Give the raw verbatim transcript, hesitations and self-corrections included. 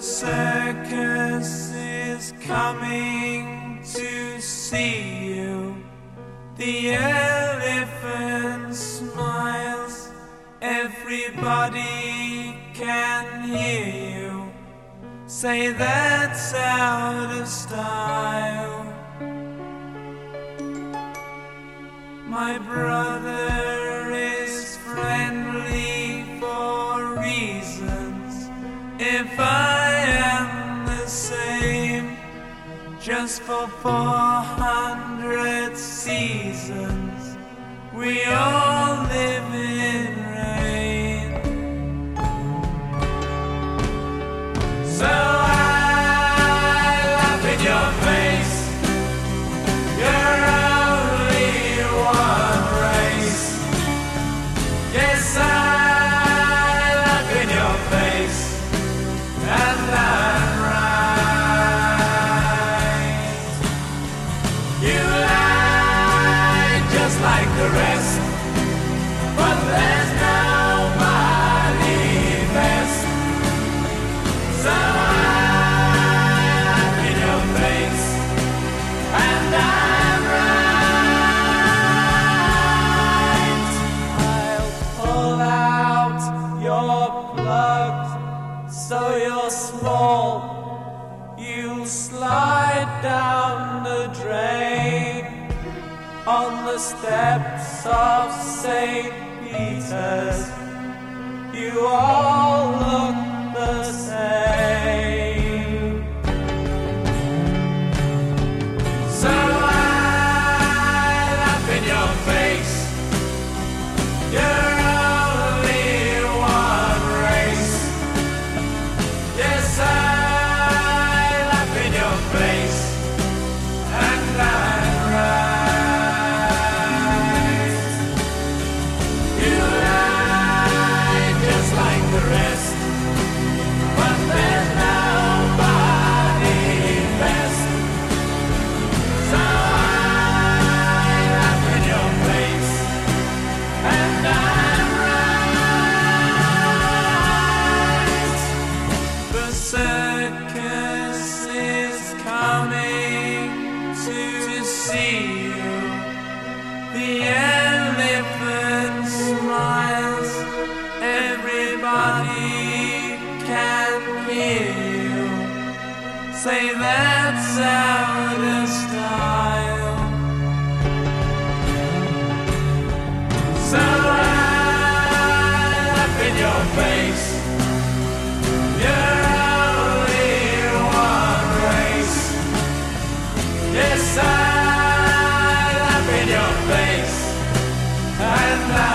circus is coming to see you. The elephant smiles, everybody can hear you. Say that's out of style. My brother is friendly for reasons. If I am the same, just for four hundred seasons, we all live in rain. So I laugh in your face. You're only one race. Yes, I laugh in your face, and I'm right. You lie just like the rest, but there's nobody best. So I laugh in your face, and I'm right. I'll pull out your plug so you're small. You'll slide down the drain on the steps of Saint Peter's. You all look the same. So I laugh in your face. You're only one race. Yes, I laugh in your face, and I'm right. You lie just like the rest, but there's nobody best. So I laugh in your face, and I'm right. The circus is coming to see you. The elephant smiles, everybody can hear you. Say that's out of style. So I laugh in your face. You're only one race. Yes, I laugh in your face, and I